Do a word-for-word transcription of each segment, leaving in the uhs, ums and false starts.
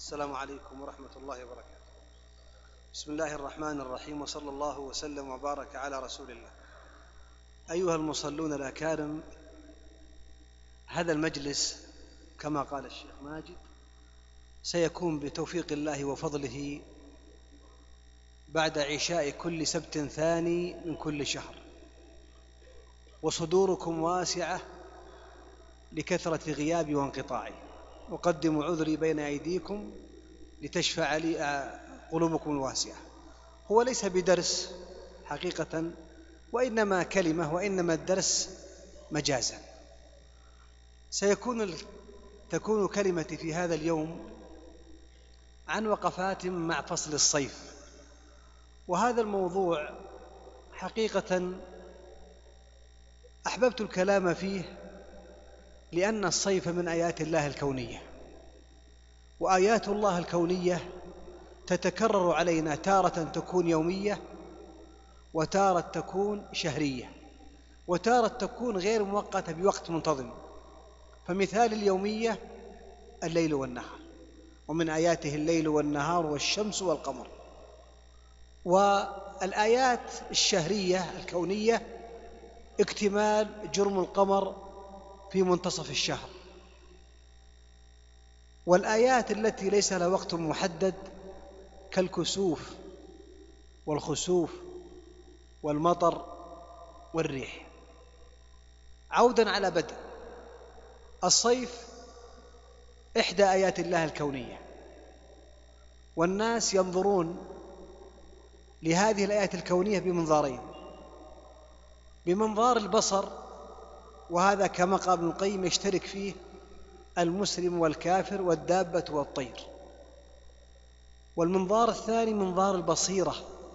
السلام عليكم ورحمة الله وبركاته. بسم الله الرحمن الرحيم، وصلى الله وسلم وبارك على رسول الله. أيها المصلون الأكارم، هذا المجلس كما قال الشيخ ماجد سيكون بتوفيق الله وفضله بعد عشاء كل سبت ثاني من كل شهر، وصدوركم واسعة لكثرة غيابي وانقطاعي. أقدم عذري بين أيديكم لتشفع لي قلوبكم الواسعة. هو ليس بدرس حقيقة، وإنما كلمة، وإنما الدرس مجازا. سيكون تكون كلمتي في هذا اليوم عن وقفات مع فصل الصيف، وهذا الموضوع حقيقة أحببت الكلام فيه لأن الصيف من آيات الله الكونية، وآيات الله الكونية تتكرر علينا، تارة تكون يومية، وتارة تكون شهرية، وتارة تكون غير مؤقتة بوقت منتظم. فمثال اليومية الليل والنهار، ومن آياته الليل والنهار والشمس والقمر. والآيات الشهرية الكونية اكتمال جرم القمر في منتصف الشهر. والآيات التي ليس لها وقت محدد كالكسوف والخسوف والمطر والريح. عودا على بدء الصيف، إحدى آيات الله الكونية، والناس ينظرون لهذه الآيات الكونية بمنظارين: بمنظار البصر، وهذا كما قال ابن القيم يشترك فيه المسلم والكافر والدابة والطير. والمنظار الثاني منظار البصيرة،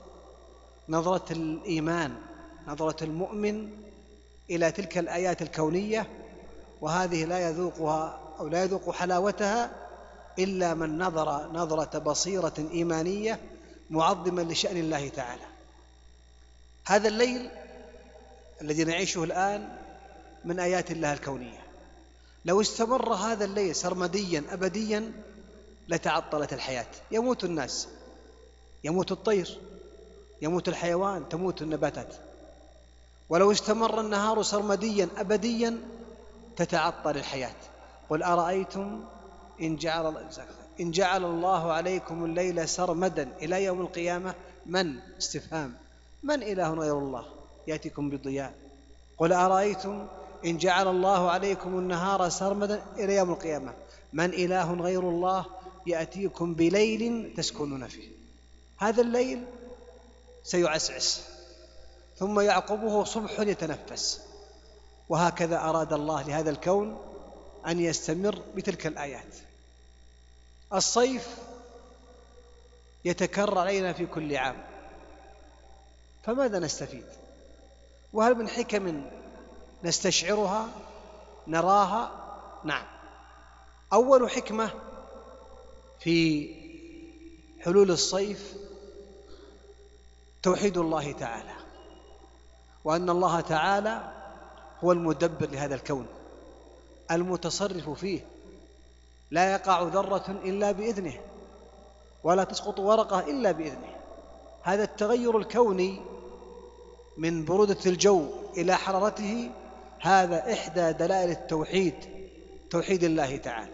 نظرة الإيمان، نظرة المؤمن إلى تلك الآيات الكونية، وهذه لا يذوقها أو لا يذوق حلاوتها إلا من نظر نظرة بصيرة إيمانية معظما لشأن الله تعالى. هذا الليل الذي نعيشه الآن من آيات الله الكونية. لو استمر هذا الليل سرمديا أبديا لتعطلت الحياة، يموت الناس، يموت الطير، يموت الحيوان، تموت النباتات. ولو استمر النهار سرمديا أبديا تتعطل الحياة. قل أرأيتم إن جعل, إن جعل الله عليكم الليل سرمدا إلى يوم القيامة من استفهام من إله غير الله يأتيكم بضياء. قل أرأيتم إن جعل الله عليكم النهار سرمدا إلى يوم القيامة من إله غير الله يأتيكم بليل تسكنون فيه. هذا الليل سيعسعس ثم يعقبه صبح يتنفس، وهكذا أراد الله لهذا الكون أن يستمر بتلك الآيات. الصيف يتكرر علينا في كل عام، فماذا نستفيد؟ وهل من حكم نستشعرها نراها؟ نعم. أول حكمة في حلول الصيف توحيد الله تعالى، وأن الله تعالى هو المدبر لهذا الكون المتصرف فيه، لا يقع ذرة إلا بإذنه، ولا تسقط ورقة إلا بإذنه. هذا التغير الكوني من برودة الجو إلى حرارته هذا إحدى دلائل التوحيد، توحيد الله تعالى.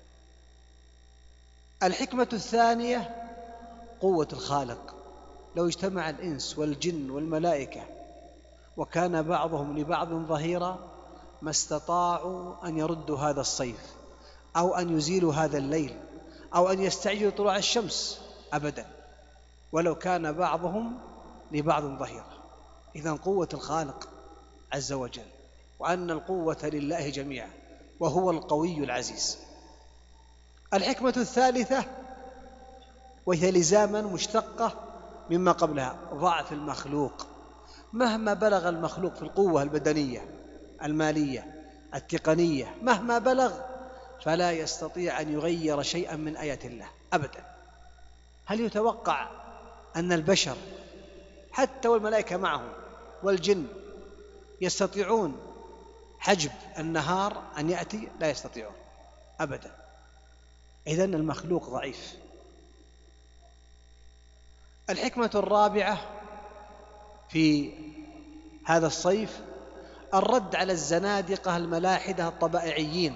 الحكمة الثانية قوة الخالق. لو اجتمع الإنس والجن والملائكة وكان بعضهم لبعض ظهيرا ما استطاعوا أن يردوا هذا الصيف، أو أن يزيلوا هذا الليل، أو أن يستعجلوا طلوع الشمس أبدا، ولو كان بعضهم لبعض ظهيرا. إذن قوة الخالق عز وجل، وأن القوة لله جميعا، وهو القوي العزيز. الحكمة الثالثة وهي لزاما مشتقة مما قبلها: ضعف المخلوق. مهما بلغ المخلوق في القوة البدنية المالية التقنية، مهما بلغ، فلا يستطيع أن يغير شيئا من آيات الله أبدا. هل يتوقع أن البشر حتى والملائكة معهم والجن يستطيعون حجب النهار أن يأتي؟ لا يستطيعون أبدا. إذن المخلوق ضعيف. الحكمة الرابعة في هذا الصيف الرد على الزنادقة الملاحدة الطبائعيين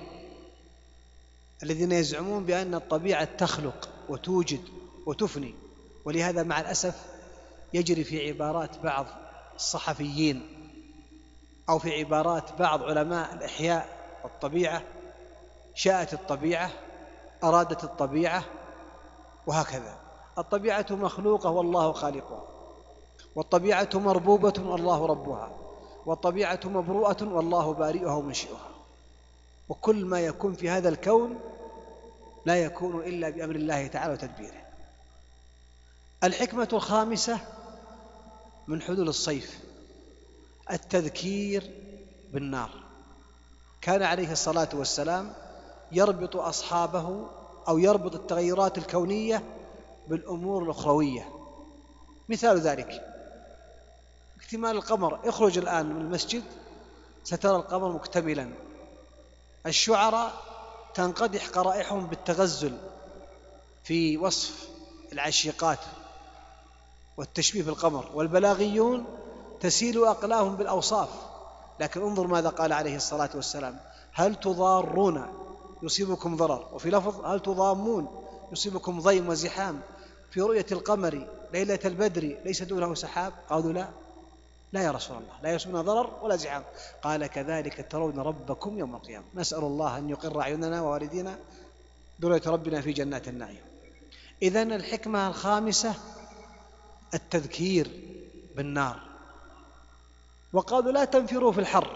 الذين يزعمون بأن الطبيعة تخلق وتوجد وتفني. ولهذا مع الأسف يجري في عبارات بعض الصحفيين أو في عبارات بعض علماء الإحياء والطبيعة: شاءت الطبيعة، أرادت الطبيعة، وهكذا. الطبيعة مخلوقة والله خالقها، والطبيعة مربوبة والله ربها، والطبيعة مبروءة والله بارئها ومنشئها. وكل ما يكون في هذا الكون لا يكون إلا بأمر الله تعالى وتدبيره. الحكمة الخامسة من حلول الصيف التذكير بالنار. كان عليه الصلاة والسلام يربط أصحابه أو يربط التغيرات الكونية بالأمور الأخروية. مثال ذلك اكتمال القمر. اخرج الآن من المسجد سترى القمر مكتملا. الشعراء تنقدح قرائحهم بالتغزل في وصف العشيقات والتشبيه بالقمر، والبلاغيون تسيل أقلاهم بالأوصاف. لكن انظر ماذا قال عليه الصلاة والسلام: هل تضارون يصيبكم ضرر، وفي لفظ هل تضامون يصيبكم ضيم وزحام في رؤية القمر ليلة البدر ليس دونه سحاب؟ قالوا لا لا يا رسول الله، لا يصيبنا ضرر ولا زحام. قال: كذلك ترون ربكم يوم القيامة. نسأل الله أن يقر أعيننا ووالدينا برؤية ربنا في جنات النعيم. إذن الحكمة الخامسة التذكير بالنار. وقالوا: لا تنفروا في الحر.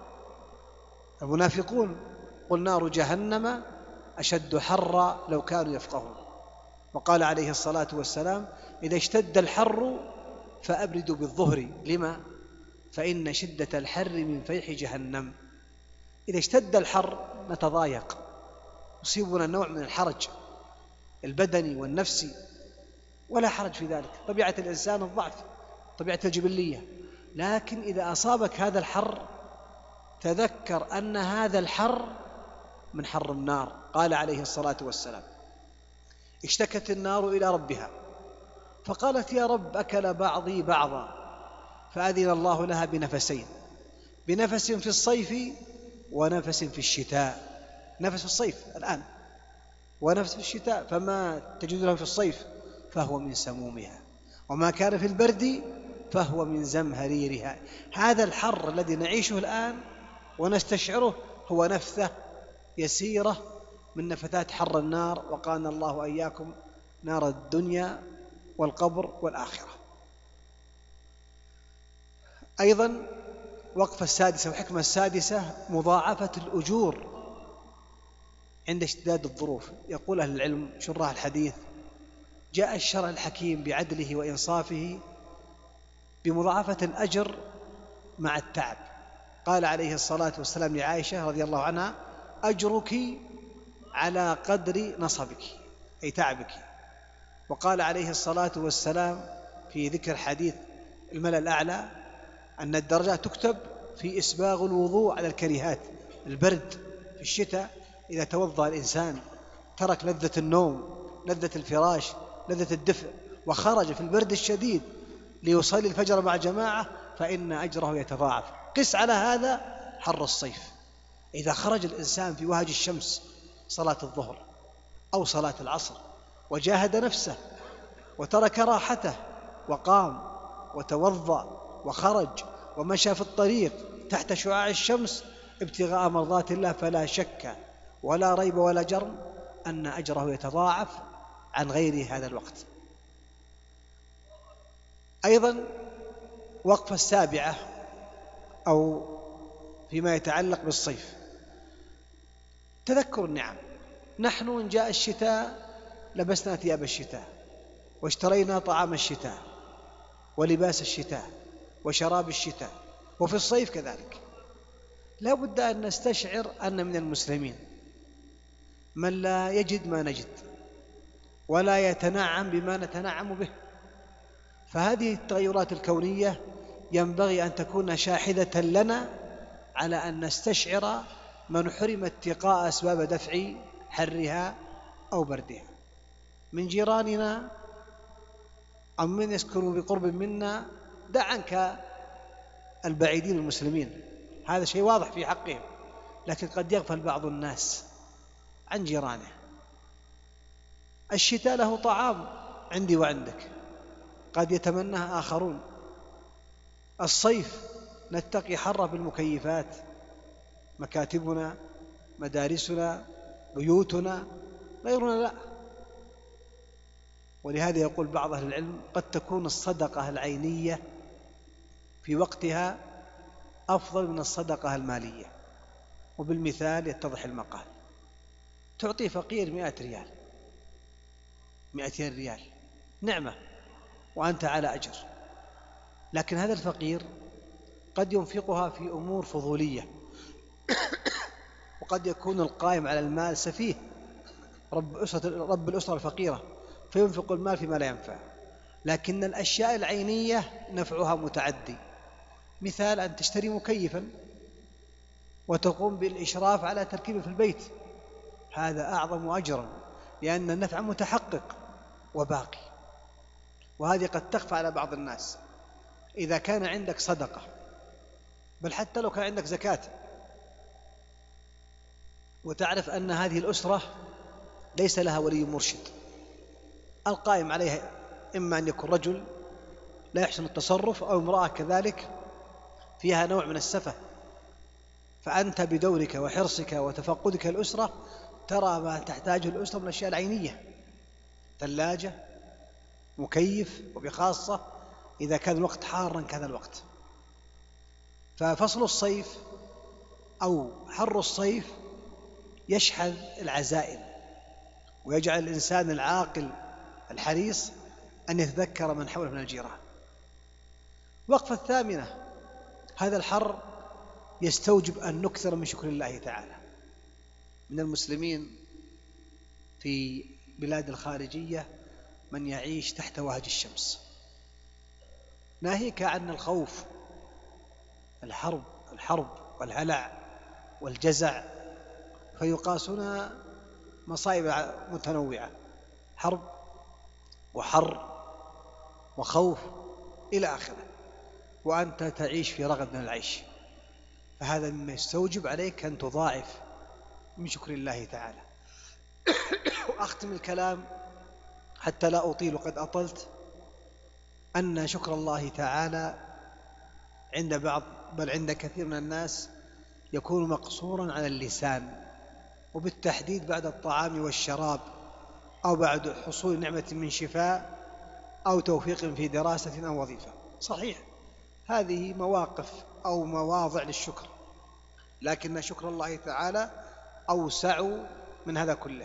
المنافقون: قل نار جهنم أشد حرا لو كانوا يفقهون. وقال عليه الصلاة والسلام: إذا اشتد الحر فأبردوا بالظهر. لما؟ فإن شدة الحر من فيح جهنم. إذا اشتد الحر نتضايق، يصيبنا نوع من الحرج البدني والنفسي، ولا حرج في ذلك، طبيعة الإنسان الضعف، طبيعة الجبلية. لكن إذا أصابك هذا الحر تذكر أن هذا الحر من حر النار. قال عليه الصلاة والسلام: اشتكت النار إلى ربها فقالت: يا رب، أكل بعضي بعضا. فأذن الله لها بنفسين: بنفس في الصيف ونفس في الشتاء. نفس في الصيف الآن ونفس في الشتاء، فما تجد له في الصيف فهو من سمومها، وما كان في البرد فهو من زمهريرها. هذا الحر الذي نعيشه الآن ونستشعره هو نفثة يسيرة من نفثات حر النار، وقانا الله إياكم نار الدنيا والقبر والآخرة. أيضا وقفة السادسة وحكمة السادسة مضاعفة الأجور عند اشتداد الظروف. يقول أهل العلم شراح الحديث: جاء الشرع الحكيم بعدله وإنصافه بمضاعفة الأجر مع التعب. قال عليه الصلاة والسلام لعائشة رضي الله عنها: أجرك على قدر نصبك، أي تعبك. وقال عليه الصلاة والسلام في ذكر حديث الملأ الأعلى أن الدرجات تكتب في إسباغ الوضوء على الكريهات. البرد في الشتاء إذا توضأ الإنسان ترك لذة النوم، لذة الفراش، لذة الدفء، وخرج في البرد الشديد ليصلي الفجر مع جماعة فإن أجره يتضاعف. قس على هذا حر الصيف. إذا خرج الإنسان في وهج الشمس صلاة الظهر أو صلاة العصر وجاهد نفسه وترك راحته وقام وتوضأ وخرج ومشى في الطريق تحت شعاع الشمس ابتغاء مرضات الله، فلا شك ولا ريب ولا جرم أن أجره يتضاعف عن غير هذا الوقت. أيضا وقفة السابعة أو فيما يتعلق بالصيف تذكر النعم. نحن إن جاء الشتاء لبسنا ثياب الشتاء واشترينا طعام الشتاء ولباس الشتاء وشراب الشتاء، وفي الصيف كذلك. لا بد أن نستشعر أن من المسلمين من لا يجد ما نجد ولا يتنعم بما نتنعم به. فهذه التغيرات الكونية ينبغي أن تكون شاحذة لنا على أن نستشعر من حرم اتقاء أسباب دفع حرها أو بردها، من جيراننا أو من يسكن بقرب منا، دع عنك البعيدين المسلمين، هذا شيء واضح في حقهم، لكن قد يغفل بعض الناس عن جيرانه. الشتاء له طعام عندي وعندك قد يتمناه آخرون. الصيف نتقي حره بالمكيفات، مكاتبنا، مدارسنا، بيوتنا، غيرنا لا. ولهذا يقول بعض أهل العلم قد تكون الصدقة العينية في وقتها أفضل من الصدقة المالية. وبالمثال يتضح المقال: تعطي فقير مئة ريال، مئتين ريال، نعمة وأنت على أجر، لكن هذا الفقير قد ينفقها في أمور فضولية، وقد يكون القائم على المال سفيه، رب أسرة, رب الأسرة الفقيرة، فينفق المال فيما لا ينفع. لكن الأشياء العينية نفعها متعدي، مثال أن تشتري مكيفا وتقوم بالإشراف على تركيبه في البيت، هذا أعظم أجرا، لأن النفع متحقق وباقي. وهذه قد تخفى على بعض الناس. إذا كان عندك صدقة، بل حتى لو كان عندك زكاة، وتعرف أن هذه الأسرة ليس لها ولي مرشد، القائم عليها إما أن يكون رجل لا يحسن التصرف، أو امرأة كذلك فيها نوع من السفة، فأنت بدورك وحرصك وتفقدك الأسرة ترى ما تحتاجه الأسرة من الأشياء العينية، ثلاجة، مكيف، وبخاصة إذا كان الوقت حارا كهذا الوقت. ففصل الصيف أو حر الصيف يشحذ العزائم، ويجعل الإنسان العاقل الحريص أن يتذكر من حوله من الجيران. وقفة الثامنة: هذا الحر يستوجب أن نكثر من شكر الله تعالى. من المسلمين في بلاد الخارجية من يعيش تحت وهج الشمس، ناهيك عن الخوف، الحرب الحرب والهلع والجزع، فيقاسون مصائب متنوعة، حرب وحر وخوف إلى آخره، وأنت تعيش في رغد من العيش، فهذا مما يستوجب عليك أن تضاعف من شكر الله تعالى. وأختم الكلام حتى لا أطيل، قد أطلت، أن شكر الله تعالى عند بعض بل عند كثير من الناس يكون مقصورا على اللسان، وبالتحديد بعد الطعام والشراب، أو بعد حصول نعمة من شفاء، أو توفيق في دراسة أو وظيفة. صحيح هذه مواقف أو مواضع للشكر، لكن شكر الله تعالى أوسع من هذا كله.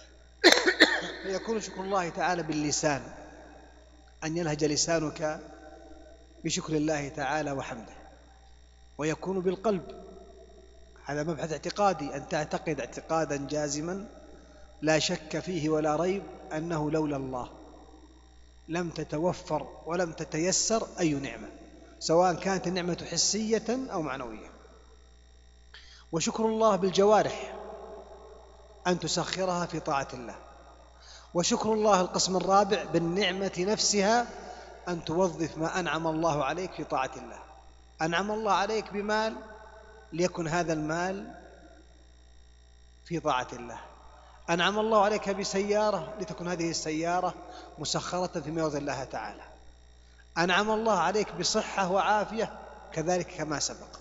فيكون شكر الله تعالى باللسان، أن يلهج لسانك بشكر الله تعالى وحمده، ويكون بالقلب، هذا مبحث اعتقادي، أن تعتقد اعتقادا جازما لا شك فيه ولا ريب أنه لولا الله لم تتوفر ولم تتيسر أي نعمة، سواء كانت النعمة حسية أو معنوية. وشكر الله بالجوارح، أن تسخرها في طاعة الله. وشكر الله القسم الرابع بالنعمة نفسها، أن توظف ما أنعم الله عليك في طاعة الله. أنعم الله عليك بمال، ليكن هذا المال في طاعة الله. أنعم الله عليك بسيارة، لتكن هذه السيارة مسخرة فيما يرضي الله تعالى. أنعم الله عليك بصحة وعافية، كذلك كما سبق.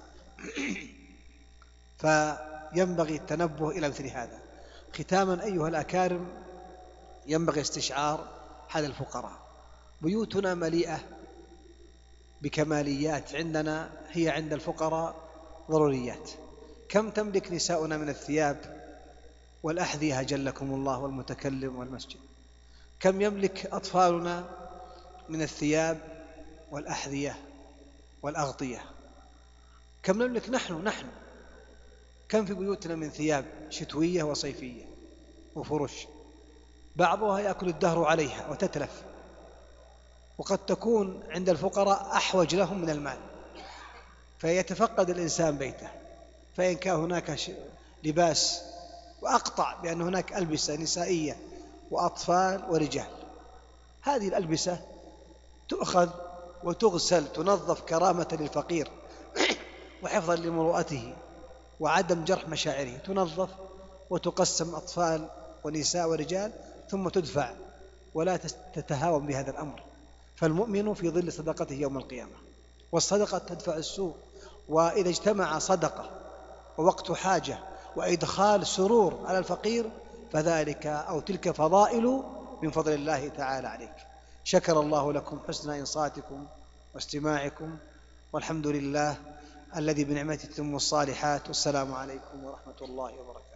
فينبغي التنبه إلى مثل هذا. ختاما أيها الأكارم، ينبغي استشعار هذا الفقراء. بيوتنا مليئة بكماليات، عندنا هي عند الفقراء ضروريات. كم تملك نساؤنا من الثياب والأحذية جلكم الله، والمتكلم والمسجد؟ كم يملك أطفالنا من الثياب والأحذية والأغطية؟ كم نملك نحن نحن كم في بيوتنا من ثياب شتوية وصيفية وفرش، بعضها يأكل الدهر عليها وتتلف، وقد تكون عند الفقراء أحوج لهم من المال، فيتفقد الإنسان بيته، فإن كان هناك لباس، وأقطع بأن هناك ألبسة نسائية وأطفال ورجال. هذه الألبسة تؤخذ وتغسل، تنظف كرامة للفقير وحفظا لمروءته وعدم جرح مشاعره، تنظف وتقسم أطفال ونساء ورجال ثم تدفع، ولا تتهاون بهذا الأمر. فالمؤمن في ظل صدقته يوم القيامة، والصدقة تدفع السوء. وإذا اجتمع صدقة ووقت حاجة وإدخال سرور على الفقير فذلك أو تلك فضائل من فضل الله تعالى عليك. شكر الله لكم حسن إنصاتكم واستماعكم، والحمد لله الذي بنعمته تتم الصالحات. والسلام عليكم ورحمة الله وبركاته.